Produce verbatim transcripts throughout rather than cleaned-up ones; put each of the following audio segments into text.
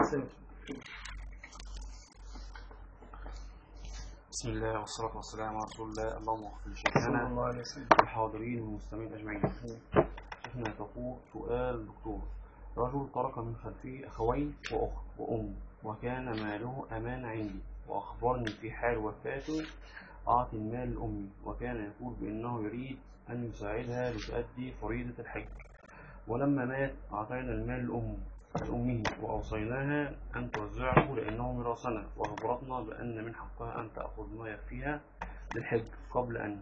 بسم الله والصلاة والسلام على رسول الله. اللهم اغفر لشيخنا الحاضرين والمستمعين أجمعين. شيخنا تقول سؤال دكتور: رجل ترك من خلفه أخوين وأخت وأم، وكان ماله أمان عندي، وأخبرني في حال وفاته أعطي المال لأمي، وكان يقول بأنه يريد أن يساعدها لتؤدي فريضة الحج، ولما مات أعطينا المال لأمه لأمه وأوصيناها أن توزعه لأنه ميراثنا، وأخبرتنا بأن من حقها أن تأخذ ما يكفيها للحج قبل أن.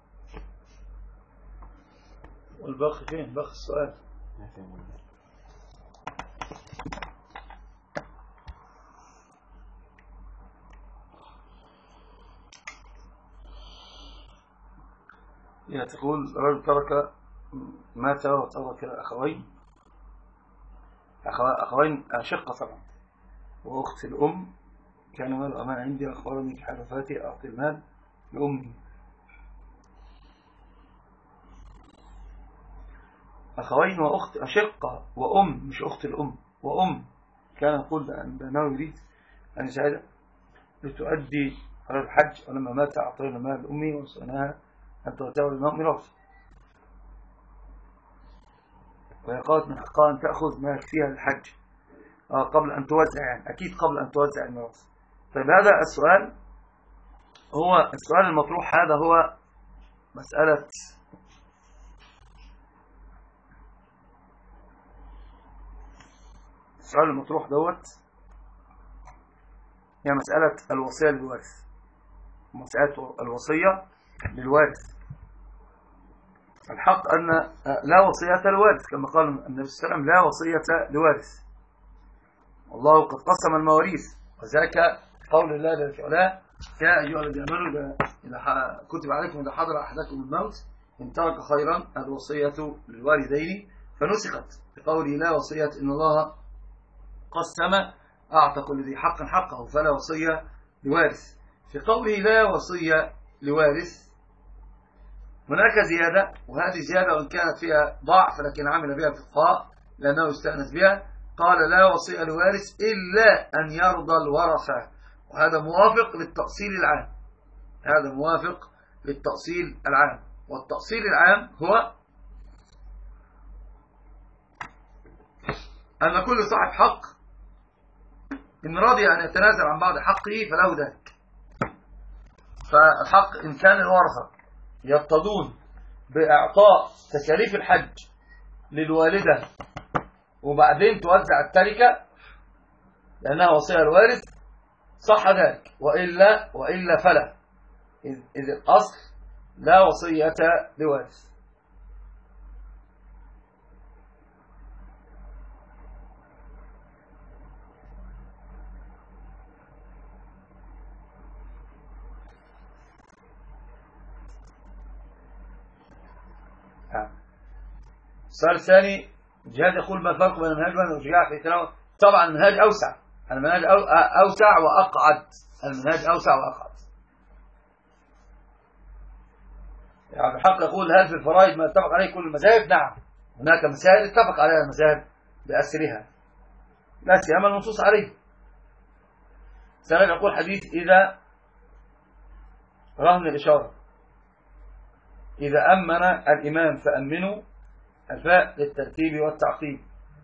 والباقي فين؟ باقي السؤال. يعني تقول رجل ترك مات وترك أخوين أخوين أشقة طبعا وأخت الأم، كان مال أمان عندي وأخبرني في حال وفاتي أعطي المال لأمي. أخوين وأخت أشقة وأم، مش أخت الأم وأم، كان يقول بأنه يريد أن يساعدها لتؤدي على الحج، ولما مات أعطينا مال لأمي ووصيناها أن تتولى الماء ميراث، وهي قالت من حقها أن تأخذ ما يكفيها للحج آه قبل أن توزع، يعني أكيد قبل أن توزع الميراث. طيب هذا السؤال هو السؤال المطروح، هذا هو مسألة السؤال المطروح دوت هي مسألة الوصية للوارث، مسألة الوصية للوارث. الحق أن لا وصية لوارث كما قال النبي صلى الله عليه وسلم: لا وصية لوارث، والله قد قسم المواريث، وذاك قول الله جل في علاه: يا أيها الذين آمنوا إذا كتب عليكم إذا حضر أحدكم الموت إن ترك خيرا الوصية للوالدين، فنسخت بقوله لا وصية إن الله قسم أعطى كل ذي حق حقه فلا وصية لوارث. في قوله لا وصية لوارث هناك زيادة، وهذه زيادة وإن كانت فيها ضعف لكن عمل بها الفقهاء لأنه يستأنس بها. قال لا وصية لوارث إلا أن يرضى الورثة، وهذا موافق للتأصيل العام، هذا موافق للتأصيل العام. والتأصيل العام هو أن كل صاحب حق إن رضي أن يتنازل عن بعض حقه فله ذلك. فالحق إن كان الورثة يقتضون بإعطاء تكاليف الحج للوالدة وبعدين توزع التركة لأنها وصية الوارث صح ذلك، وإلا وإلا فلا، إذ الأصل لا وصية لوارث. السؤال الثاني: الجهاد يقول ما الفرق بين المنهج والشجاع في تناول؟ طبعا المنهج أوسع، المنهج أوسع وأقعد، المنهج أوسع وأقعد. يعني الحق يقول هل في الفرائض ما اتفق عليه كل المذاهب؟ نعم، هناك مسائل اتفق عليها المذاهب بأسرها لا سيما النصوص عليه. سلام يقول حديث إذا رهن الإشارة إذا أمن الإمام فأمنوا، الفاء للترتيب والتعقيب،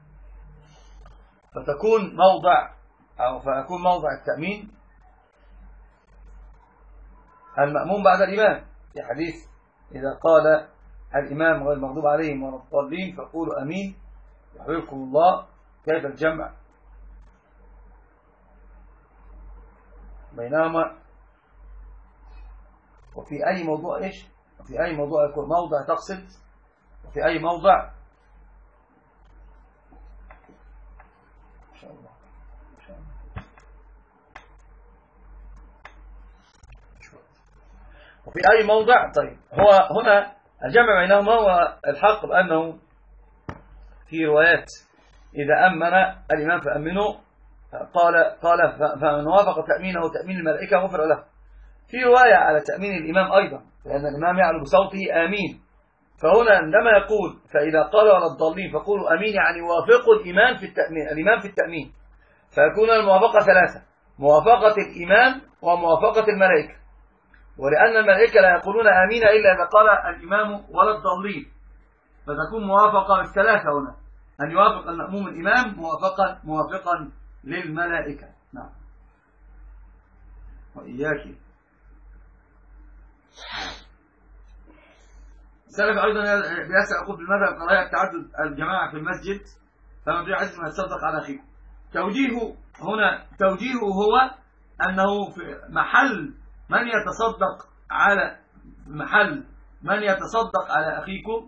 فتكون موضع أو فيكون موضع التأمين المأموم بعد الإمام، في حديث إذا قال الإمام غير المغضوب عليهم ولا الضالين فقولوا أمين يحببكم الله. كيف الجمع بينهما؟ وفي أي موضوع إيش؟ وفي أي موضوع يكون موضع تقصد، وفي أي موضع إن شاء الله إن شاء الله. وفي أي موضع. طيب هو هنا الجمع بينهما هو الحق بأنه في روايات إذا أمن الإمام فأمنوا، قال قال فمن وافق تأمينه تأمين الملائكة غفر له. في رواية على تأمين الإمام أيضا، لأن الإمام يعلو بصوته آمين، فهنا عندما يقول فإذا قال ولا الضالين فقولوا أمين يعني وافقوا الإمام في التأمين، الإمام في التأمين. فيكون الموافقة ثلاثة: موافقة الإمام وموافقة الملائكة، ولأن الملائكة لا يقولون آمين إلا إذا قال الإمام ولا الضالين، فتكون موافقة بالثلاثة هنا، أن يوافق المأموم الإمام موافقا موافقا للملائكة. نعم. وإياك. السلف أيضا بيسأل أقول في المذهب قضايا تعدد الجماعة في المسجد، فمن دون عزم ما يتصدق على أخيه. توجيهه هنا توجيهه هو أنه في محل من يتصدق على محل من يتصدق على أخيكم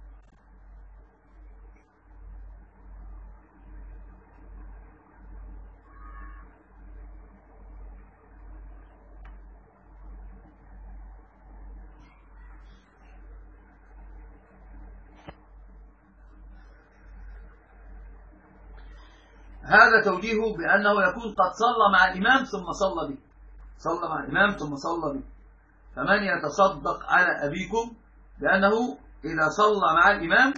هذا توجيهه بأنه يكون قد صلى مع الإمام ثم صلى به، صلى مع الإمام ثم صلى به. فمن يتصدق على أبيكم بأنه إذا صلى مع الإمام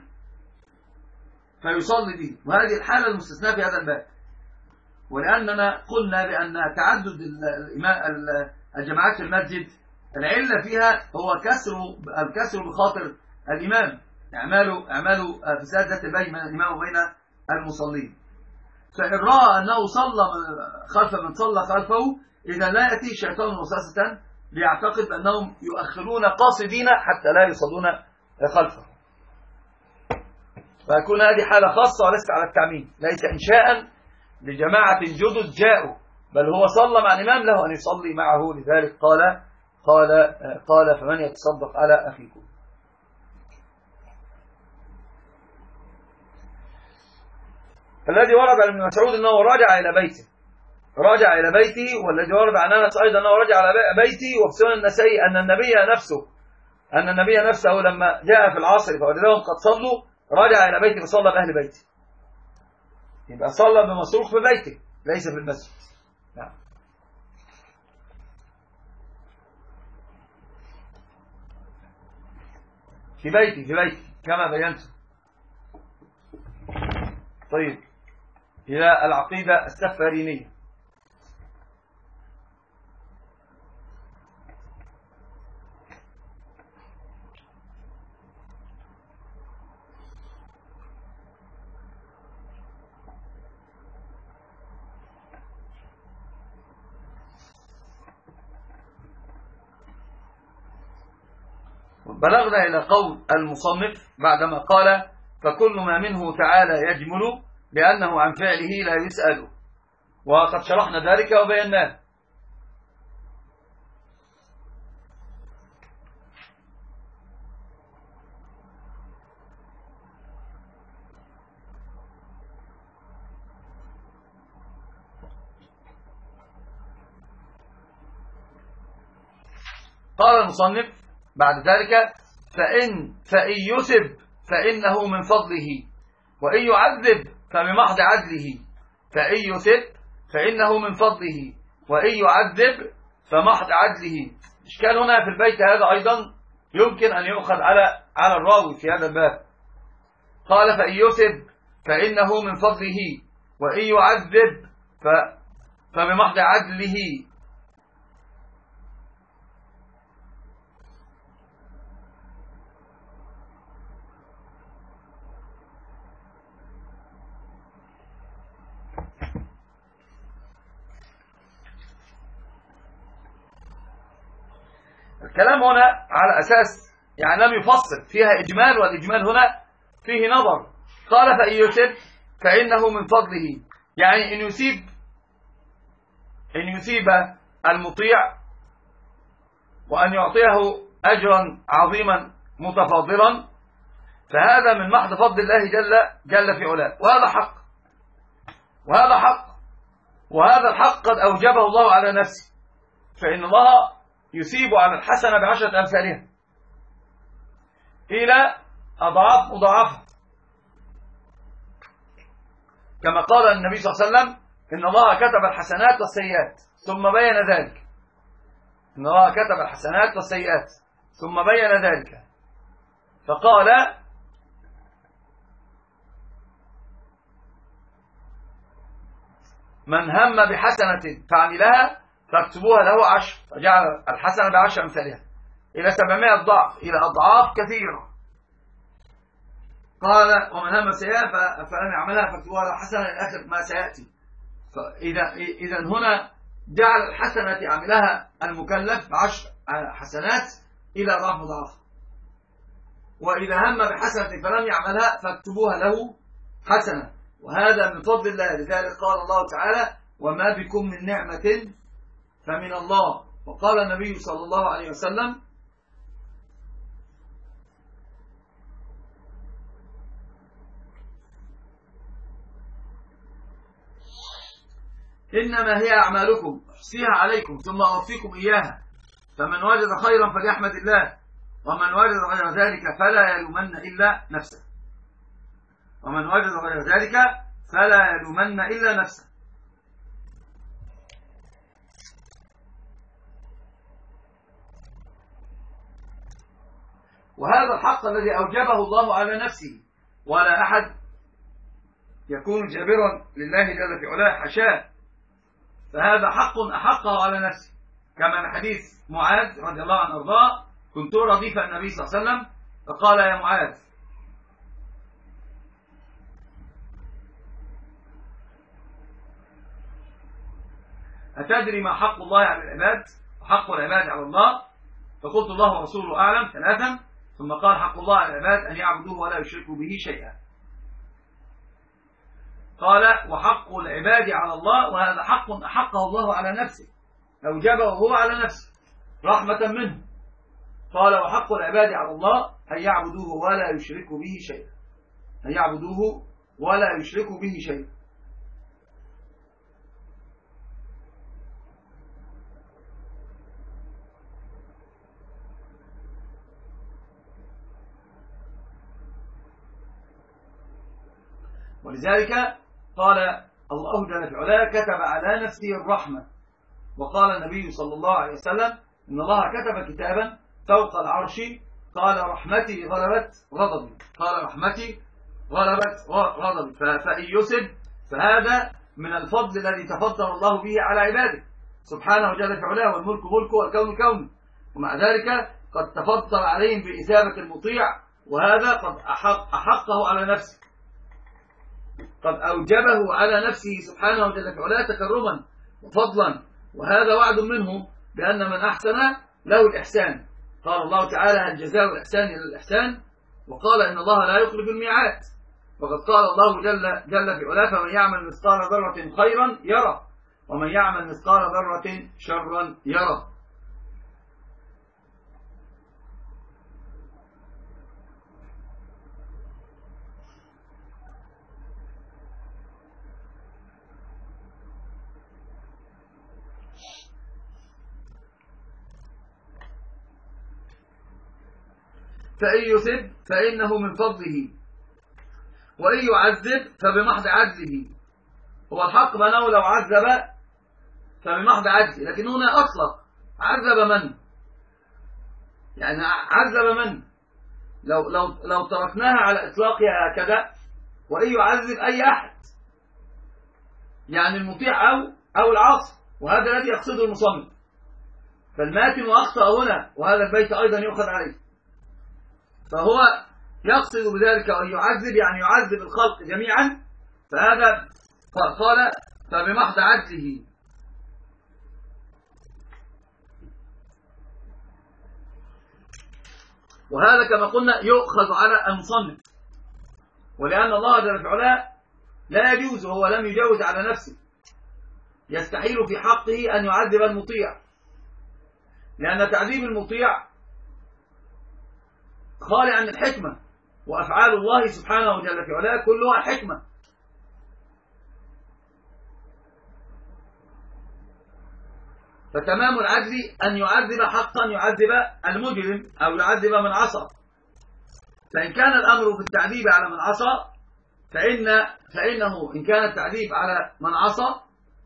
فيصلي به، وهذه الحالة المستثناة في هذا الباب. ولأننا قلنا بأن تعدد الجماعات في المسجد العلة فيها هو كسر الكسر بخاطر الإمام، اعمالوا اعمالوا فساد ذات البين من الإمام وبين المصلين. فإن رأى أنه صلى خلف من صلى خلفه، إذا لا يأتي الشيطان وسوسة ليعتقد أنهم يؤخرون قاصدين حتى لا يصلون خلفه، فيكون هذه حالة خاصة وليست على التعميم، ليس إنشاء لجماعة جدد جاءوا، بل هو صلى مع الإمام له أن يصلي معه. لذلك قال قال قال فمن يتصدق على أخيكم. الذي ورد عن ابن مسعود أنه رجع إلى بيته رجع إلى بيته والذي ورد عن أنس أيضا أنه رجع إلى بيته. وفي سنن النسائي أن النبي نفسه أن النبي نفسه لما جاء في العصر فوجدهم قد صلوا رجع إلى بيته فصلى بأهل بيته. يبقى صلى بمصروف في بيته ليس في المسجد. نعم. في بيتي في بيتي كما بينت. طيب، إلى العقيدة السفارينية. بلغنا إلى قول المصنف بعدما قال فكل ما منه تعالى يجمل لأنه عن فعله لا يسأل، وقد شرحنا ذلك وبيناه. قال المصنف بعد ذلك فإن فإن يثب فإنه من فضله، وإن يعذب فبمحض عدله. فإن يثب فإنه من فضله، وإن يعذب فمحض عدله. إشكال هنا في البيت هذا أيضا يمكن أن يؤخذ على على الراوي في هذا الباب. قال فإن يثب فإنه من فضله، وإن يعذب فبمحض عدله. الكلام هنا على أساس يعني لم يفصل، فيها إجمال، والإجمال هنا فيه نظر. قال فإن يثب فإنه من فضله، يعني إن يثيب إن يثيب المطيع وأن يعطيه أجرا عظيما متفاضلا، فهذا من محض فضل الله جل جل في علاه، وهذا حق وهذا حق وهذا الحق قد أوجبه الله على نفسه، فإن الله يثيب على الحسنة بعشرة أمثالها إلى أضعاف مضاعفة، كما قال النبي صلى الله عليه وسلم إن الله كتب الحسنات والسيئات ثم بين ذلك إن الله كتب الحسنات والسيئات ثم بين ذلك فقال من هم بحسنة فعملها فاكتبوها له عشر، فجعل الحسنة بعشر أمثالها إلى سبعمائة ضعف، إلى أضعاف كثيرة. قال ومن هم سيئة فلم يعملها فاكتبوها له حسنة إلى آخر ما سيأتي. فإذا إذا هنا جعل الحسنة عملها المكلف بعشر حسنات إلى أضعاف مضاعفة. وإذا هم بحسنة فلم يعملها فاكتبوها له حسنة، وهذا من فضل الله. لذلك قال الله تعالى وما بكم من نعمة فمن الله. وقال النبي صلى الله عليه وسلم إنما هي أعمالكم أحصيها عليكم ثم أوفيكم إياها، فمن وجد خيرا فليحمد الله، ومن وجد غير ذلك فلا يلومن إلا نفسه. ومن وجد غير ذلك فلا يلومن إلا نفسه. وهذا الحق الذي أوجبه الله على نفسه، ولا أحد يكون جابرا لله جل في علاه، حشاه. فهذا حق أحقه على نفسه، كما في حديث معاذ رضي الله عنه وارضاه: كنت رديف النبي صلى الله عليه وسلم فقال يا معاذ أتدري ما حق الله على العباد وحق العباد على الله؟ فقلت الله ورسوله أعلم ثلاثا، ثم قال حق الله على العباد أن يعبدوه ولا يشركوا به شيئا. قال وحق العباد على الله، وهذا حق أحقه الله على نفسه، أوجبه هو على نفسه رحمة منه. قال وحق العباد على الله أن يعبدوه ولا يشركوا به شيئا، أن يعبدوه ولا يشركوا به شيئا. ولذلك قال الله جل في علاه كتب على نفسه الرحمة. وقال النبي صلى الله عليه وسلم إن الله كتب كتابا فوق العرش قال رحمتي غلبت غضبي، قال رحمتي غلبت غضبي. فإن يسب فهذا من الفضل الذي تفضل الله به على عباده سبحانه جل في علاه، والملك ملكه والكون كونه، ومع ذلك قد تفضل عليهم بإثابة المطيع، وهذا قد أحق أحقه على نفسه، قد أوجبه على نفسه سبحانه جل في علاه تكرما وفضلا. وهذا وعد منه بأن من أحسن له الإحسان. قال الله تعالى هل جزاء الإحسان إلا الإحسان، وقال إن الله لا يخلف الميعاد. وقد قال الله جل, جل في علاه فمن يعمل مثقال ذرة خيرا يره، ومن يعمل مثقال ذرة شرا يره. فإن يثب فإنه من فضله، وإن يعذب فبمحض عدله. هو الحق بأنه لو عذب فبمحض عدله، لكن هنا أطلق عذب من؟ يعني عذب من؟ لو, لو, لو تركناها على إطلاقها هكذا وإن يعذب أي أحد، يعني المطيع أو, أو العاصي، وهذا الذي يقصده المصنف. فالماتن أخطأ هنا، وهذا البيت أيضا يؤخذ عليه. فهو يقصد بذلك أن يعذب يعني يعذب الخلق جميعا، فهذا قال فبمحض عدله. وهذا كما قلنا يؤخذ على المصنف، ولأن الله جل وعلا لا يجوز، وهو لم يجوز على نفسه، يستحيل في حقه أن يعذب المطيع، لأن تعذيب المطيع خالي عن الحكمة، وأفعال الله سبحانه جل في علاه كلها حكمة. فتمام العدل أن يعذب حقا يعذب المجرم أو يعذب من عصى. فإن كان الأمر في التعذيب على من عصى فإن فإنه إن كان التعذيب على من عصى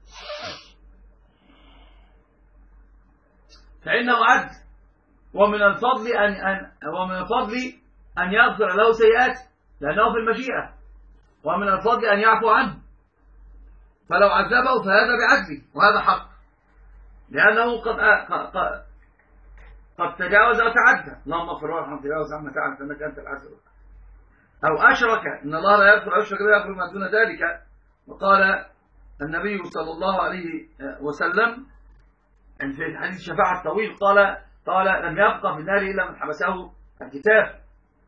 فإنه عدل، ومن الفضل أن, أن ومن الفضل أن يغفر له سيئاته لأنه في المشيئة، ومن الفضل أن يعفو عنه. فلو عذبه فهذا بعدله وهذا حق، لأنه قد قد, قد تجاوز وتعدى. اللهم اغفر وارحم تجاوز عما تعلم فإنك أنت العزيز. أو أشرك، إن الله لا يغفر أشرك لا يغفر ما دون ذلك. وقال النبي صلى الله عليه وسلم في حديث الشفاعة الطويل قال قال لم يبقى في النار إلا من حبسه الكتاب.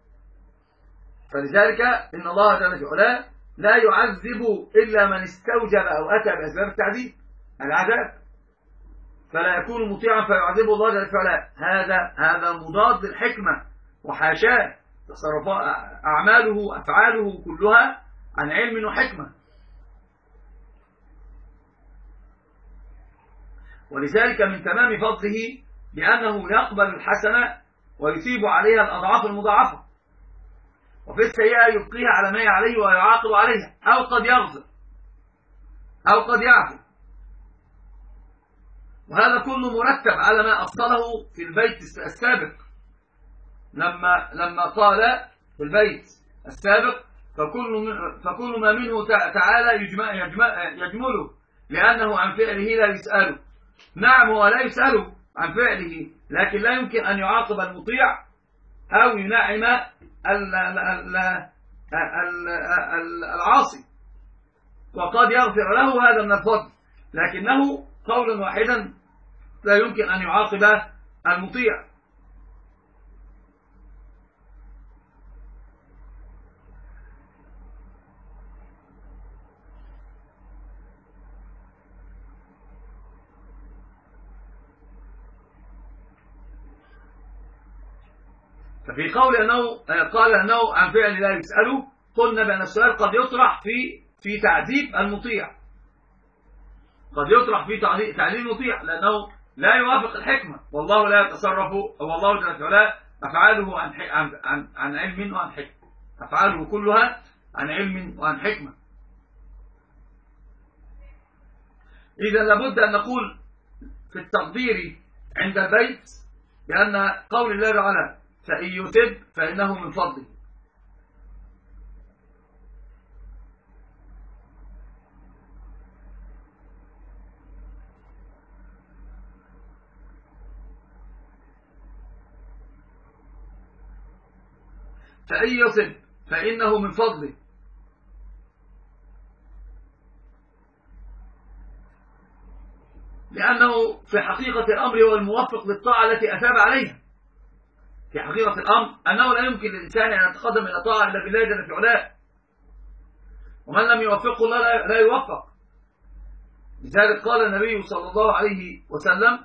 فلذلك إن الله جل وعلا لا يعذب إلا من استوجب أو أتى بأسباب التعذيب العذاب، فلا يكون مطيعا فيعذبه الله جل وعلا. هذا هذا مضاد للحكمة وحاشاه، تصرفات أعماله أفعاله كلها عن علم وحكمة. ولذلك من تمام فضله بأنه يقبل الحسنة ويثيب عليها الأضعاف المضاعفة، وفي السيئة يبقيها على ما هي عليه ويعاقب عليها، أو قد يغفر أو قد يعفو. وهذا كله مرتب على ما أفصله في البيت السابق، لما لما قال في البيت السابق فكل فكل ما منه تعالى يجمع يجمع يجمله لأنه عن فعله لا يسأله. نعم هو لا يسأله عن فعله، لكن لا يمكن أن يعاقب المطيع أو ينعم العاصي، وقد يغفر له، هذا من الفضل، لكنه قولا واحدا لا يمكن أن يعاقب المطيع. ففي قول أنه قال أنه عن فعل لا يسأله، قلنا بأن السؤال قد يطرح في في تعذيب المطيع، قد يطرح في تعذيب المطيع لأنه لا يوافق الحكمة، والله لا يتصرف، والله جل وعلا أفعاله عن عن عن علم وعن حكمة، أفعاله كلها عن علم وعن حكمة. إذا لابد أن نقول في التقدير عند البيت بأن قول الله تعالى فإن يتب فإنه من فضله، فإن يتب فإنه من فضله، لأنه في حقيقة الأمر هو الموفق للطاعة التي أثاب عليها. في حقيقة الأمر أنه لا يمكن للإنسان أن يتقدم إلى طاعة إلا بالله جل وعلا، ومن لم يوفقه الله لا يوفق. لذلك قال النبي صلى الله عليه وسلم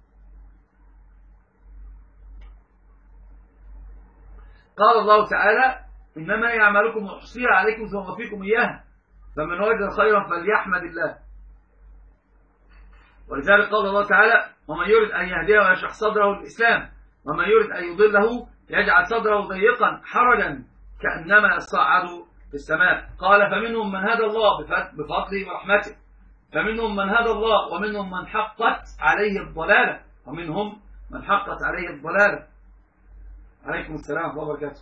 قال الله تعالى إنما هي أعمالكم أحصيها عليكم ثم أوفيكم إياها فمن وجد خيرا فليحمد الله. ولذلك قال الله تعالى ومن يرد أن يهديه ويشرح صدره للإسلام ومن يرد أن يضله يجعل صدره ضيقا حرجا كأنما يصعد في السماء. قال فمنهم من هدى الله بفضله ورحمته، فمنهم من هدى الله ومنهم من حقت عليه الضلالة ومنهم من حقت عليه الضلالة. عليكم السلام ورحمة الله وبركاته.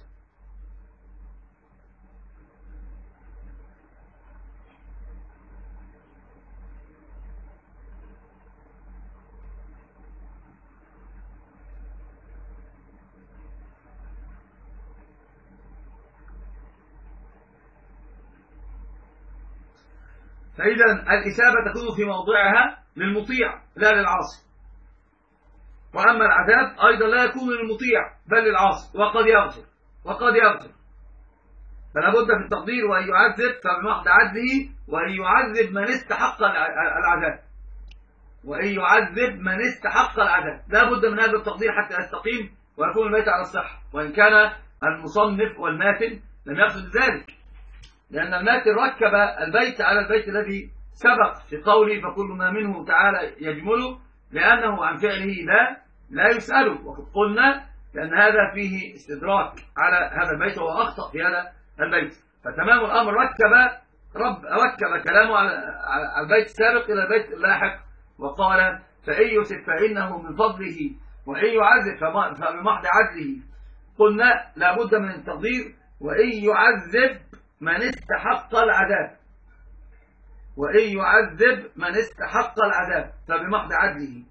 فإذا الإثابة تكون في موضعها للمطيع لا للعاصي، وأما العذاب أيضا لا يكون للمطيع بل للعاصي، وقد يغفر وقد يغفر. فلا بد في التقدير وأن يعذب فبمحض عدله، وأن يعذب من استحق العذاب، وأن يعذب من استحق العذاب. لا بد من هذا التقدير حتى يستقيم ويكون البيت على الصحة، وإن كان المصنف والماتن لم يقصد ذلك، لأن الماتن ركب البيت على البيت الذي سبق في قوله فكل ما منه تعالى يجمله لأنه عن فعله لا لا يسأله. وقد قلنا لأن هذا فيه استدراك على هذا البيت وهو أخطأ في هذا البيت. فتمام الأمر ركب رب ركب كلامه على البيت السابق إلى البيت اللاحق، وقال فإن يسب فإنه من فضله وإن يعذب فبمحض عدله. قلنا لا بد من التقدير وإن يعذب من استحق العذاب، وإن يعذب من استحق العذاب فبمحض عدله.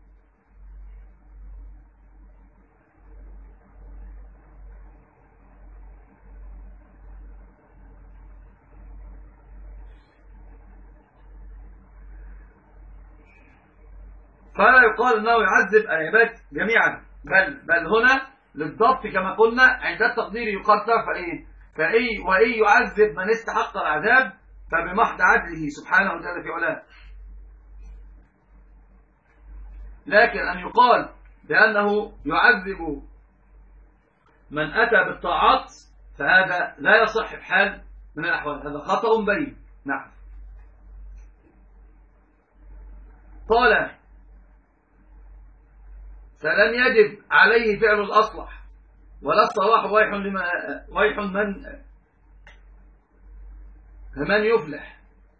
فلا يقال أنه يعذب العباد جميعا، بل بل هنا للضبط كما قلنا عند التقدير يقدر فإيه فإيه وإن يعذب من استحق العذاب فبمحض عدله سبحانه وتعالى في علاه. لكن أن يقال بأنه يعذب من أتى بالطاعات فهذا لا يصح بحال من الأحوال، هذا خطأ بين. نعم. قال فلم يجب عليه فعل الأصلح ولا الصلاح ويح لمن ويح من من يفلح.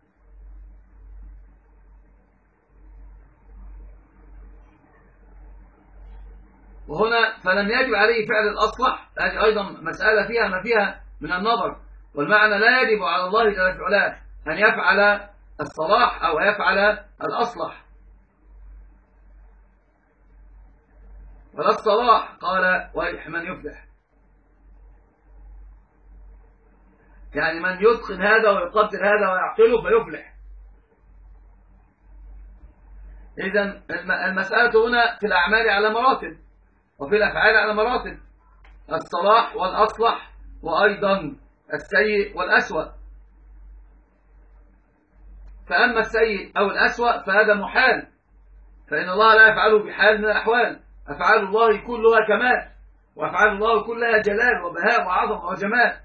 وهنا فلم يجب عليه فعل الأصلح، هذه أيضا مسألة فيها ما فيها من النظر، والمعنى لا يجب على الله جل وعلا أن يفعل الصلاح أو يفعل الأصلح ولا الصلاح. قال ويح من يفلح، يعني من يتقن هذا ويقدر هذا ويعقله فيفلح. إذن المسألة هنا في الأعمال على مراتب وفي الأفعال على مراتب، الصلاح والأصلح وأيضا السيء والأسوأ. فأما السيء أو الأسوأ فهذا محال، فإن الله لا يفعله بحال من الأحوال، أفعال الله كلها كمال، وأفعال الله كلها جلال وبهاء وعظمة وجمال.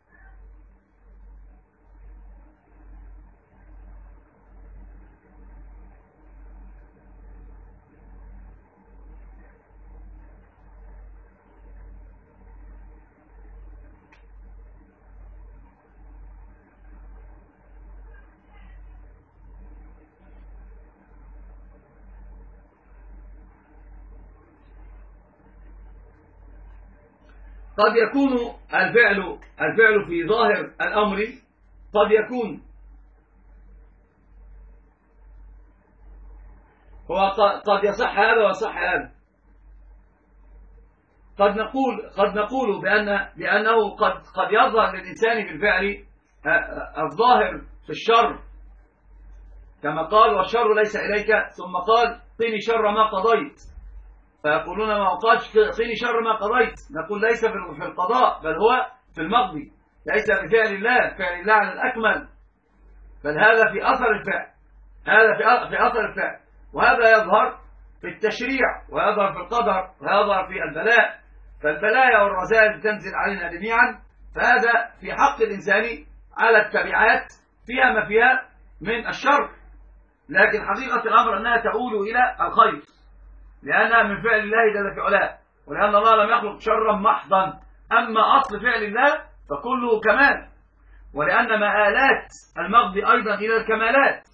قد يكون الفعل الفعل في ظاهر الأمر قد يكون هو قد يصح هذا ويصح هذا. قد نقول قد نقول بأن بأنه قد قد يظهر للإنسان بالفعل الظاهر في الشر، كما قال والشر ليس إليك، ثم قال قني شر ما قضيت، فيقولون ما قالش قني شر ما قضيت، نقول ليس في القضاء بل هو في المقضي، ليس بفعل الله، فعل الله على الأكمل، بل هذا في أثر الفعل، هذا في في أثر الفعل، وهذا يظهر في التشريع ويظهر في القدر ويظهر في البلاء، فالبلايا والرذائل تنزل علينا جميعا، فهذا في حق الإنسان على التبعات فيها ما فيها من الشر، لكن حقيقة الأمر أنها تؤول إلى الخير لأنها من فعل الله جل في علاه، ولأن الله لم يخلق شرا محضا، أما أصل فعل الله فكله كمال، ولأن مآلات المقضي أيضا إلى الكمالات،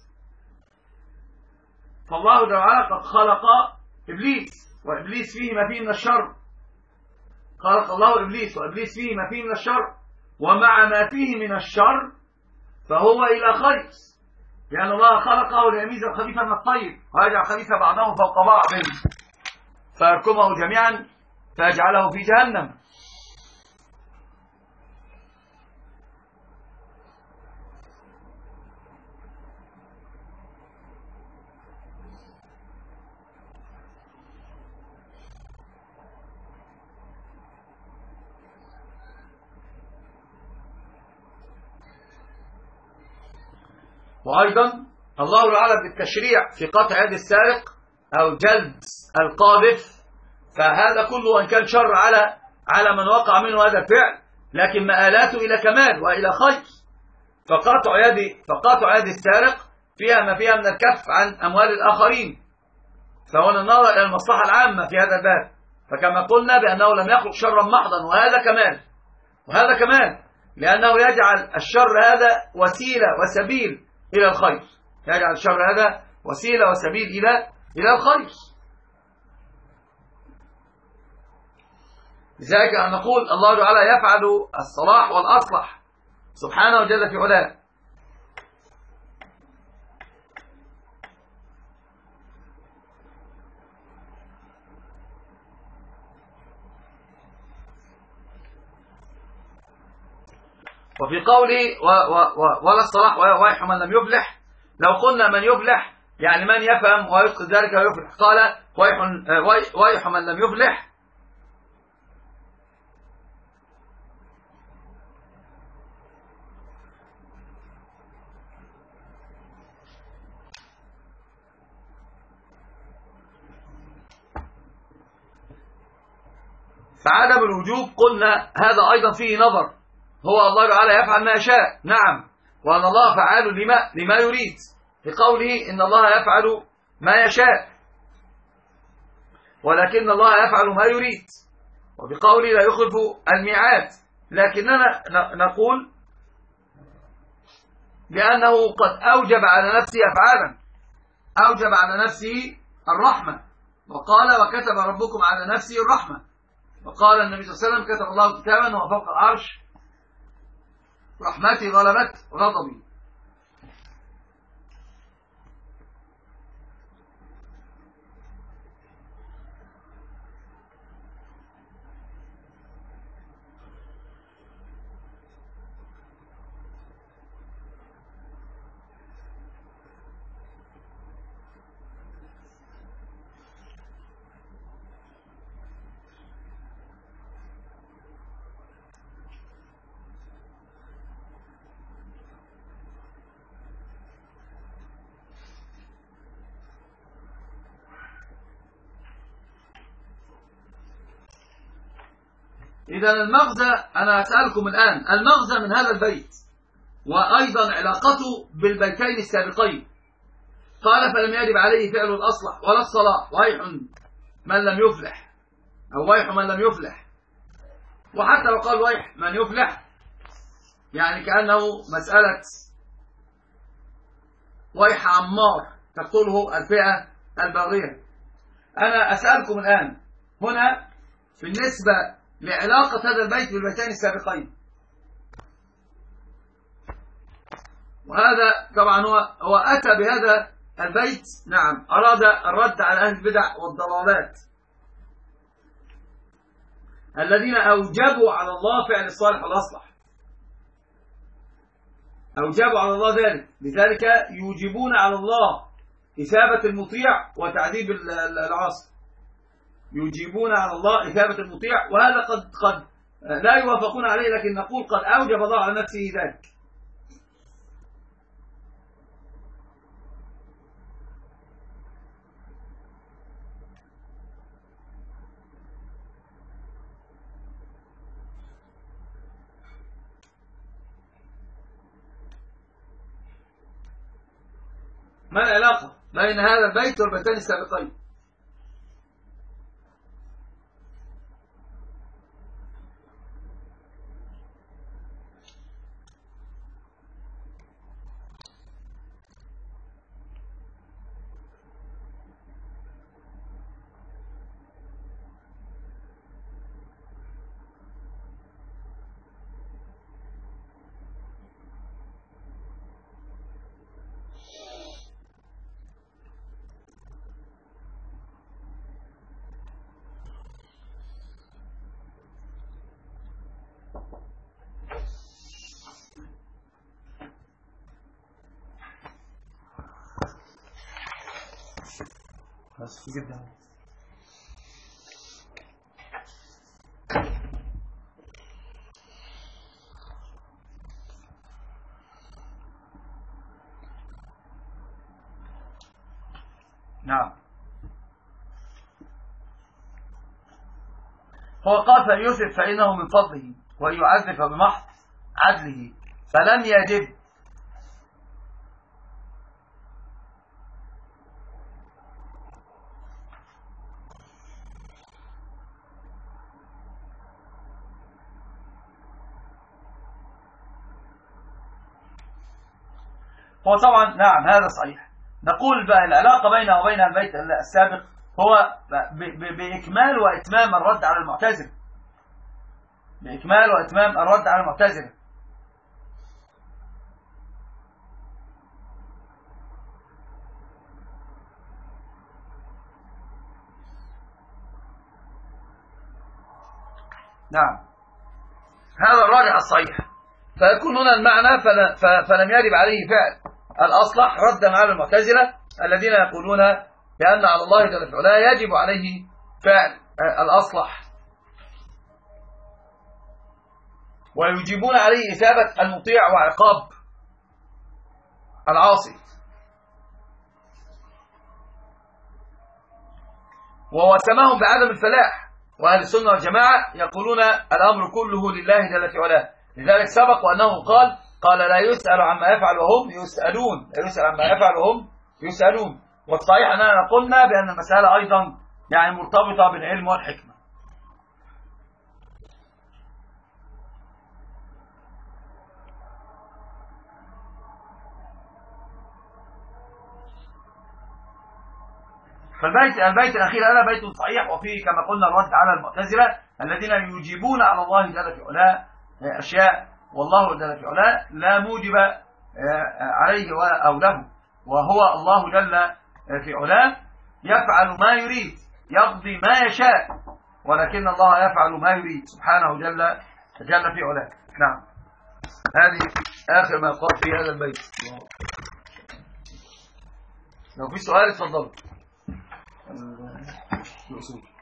فالله جل وعلا قد خلق إبليس، وإبليس فيه ما فيه من الشر، خلق الله إبليس وإبليس فيه ما فيه من الشر، ومع ما فيه من الشر فهو إلى خير، لأن الله خلقه ليميز الخبيث من الطيب ويجعل الخبيث بعضه فوق بعض فيركمه جميعا فيجعله في جهنم. وأيضا الله تعالى بالتشريع في قطع يد السارق أو جلد القاذف، فهذا كله وإن كان شر على على من وقع منه هذا الفعل، لكن مآلاته إلى كمال وإلى خير، فقطع يد فقطع يد السارق فيها ما فيها من الكف عن أموال الآخرين، فهنا نرى إلى المصلحة العامة في هذا الباب، فكما قلنا بأنه لم يخلق شرا محضا، وهذا كمال وهذا كمال، لأنه يجعل الشر هذا وسيلة وسبيل إلى الخير، يجعل الشر هذا وسيلة وسبيل إلى إلى الخير. لذلك أن نقول الله تعالى يفعل الصلاح والأصلح سبحانه وجل في علاه. وفي قوله ولا الصلاح ويح من لم يفلح، لو قلنا من يفلح يعني من يفهم ويتقن ذلك ويفلح، قال ويح ويح من لم يفلح فعدم الوجوب قلنا هذا أيضا فيه نظر، هو الله تعالى يفعل ما يشاء، نعم، وأن الله فعال لما, لما يريد، في قوله إن الله يفعل ما يشاء ولكن الله يفعل ما يريد، وفي قوله لا يخلف الميعاد، لكننا نقول بأنه قد أوجب على نفسه أفعالا، أوجب على نفسه الرحمة، وقال وكتب ربكم على نفسه الرحمة، وقال النبي صلى الله عليه وسلم كتب الله كتابا وهو فوق العرش رحمتي غلبت غضبي. إذا المغزى، أنا أسألكم الآن المغزى من هذا البيت وأيضا علاقته بالبيتين السابقين، قال فلم يجب عليه فعل الأصلح ولا الصلاح ويح من لم يفلح أو ويح من لم يفلح، وحتى لو قال ويح من يفلح يعني كأنه مسألة ويح عمار تقتله الفئة الباغية. أنا أسألكم الآن هنا بالنسبة لعلاقة هذا البيت بالبيتين السابقين، وهذا طبعا هو هو أتى بهذا البيت، نعم، أراد الرد على أهل البدع والضلالات الذين أوجبوا على الله فعل الصالح والأصلح، أوجبوا على الله ذلك، لذلك يوجبون على الله إثابة المطيع وتعذيب العاصي، يجيبون على الله إثابة المطيع، وهذا قد قد لا يوافقون عليه، لكن نقول قد أوجب الله على نفسه ذلك. ما العلاقة بين هذا البيت والبيتين السابقين؟ بس جدا. نعم، هو قال فليوسف فإنه من فضله وأن يعذب بمحض عدله فلم يجب. هو طبعا نعم هذا صحيح. نقول بقى العلاقة بينه وبين البيت السابق هو بإكمال وإتمام الرد على المعتزلة، بإكمال وإتمام الرد على المعتزلة. نعم هذا الراجع الصحيح. فيكون هنا المعنى فلم يجب عليه فعل الأصلح ردا على المعتزلة الذين يقولون بأن على الله جل وعلا يجب عليه فعل الأصلح، ويجيبون عليه إثابة المطيع وعقاب العاصي. ووسمهم بعدم الفلاح، وأهل السنة والجماعة يقولون الأمر كله لله جل وعلا. لذلك سبق وأنه قال قال لا يسأل عما يفعل وهم يسألون، لا يسأل عما يفعل وهم يسألون. والصحيح أننا قلنا بأن المسألة أيضا يعني مرتبطة بالعلم والحكمة. فالبيت البيت الأخير هذا بيت صحيح، وفيه كما قلنا الرد على المعتزلة الذين يجيبون على الله جل وعلا أشياء والله جل وعلا لا موجب عليه أو له، وهو الله جل في علاه يفعل ما يريد، يقضي ما يشاء، ولكن الله يفعل ما يريد سبحانه جل جل في علاه. نعم، هذه آخر ما قال في هذا البيت. لو في سؤال اتفضلوا.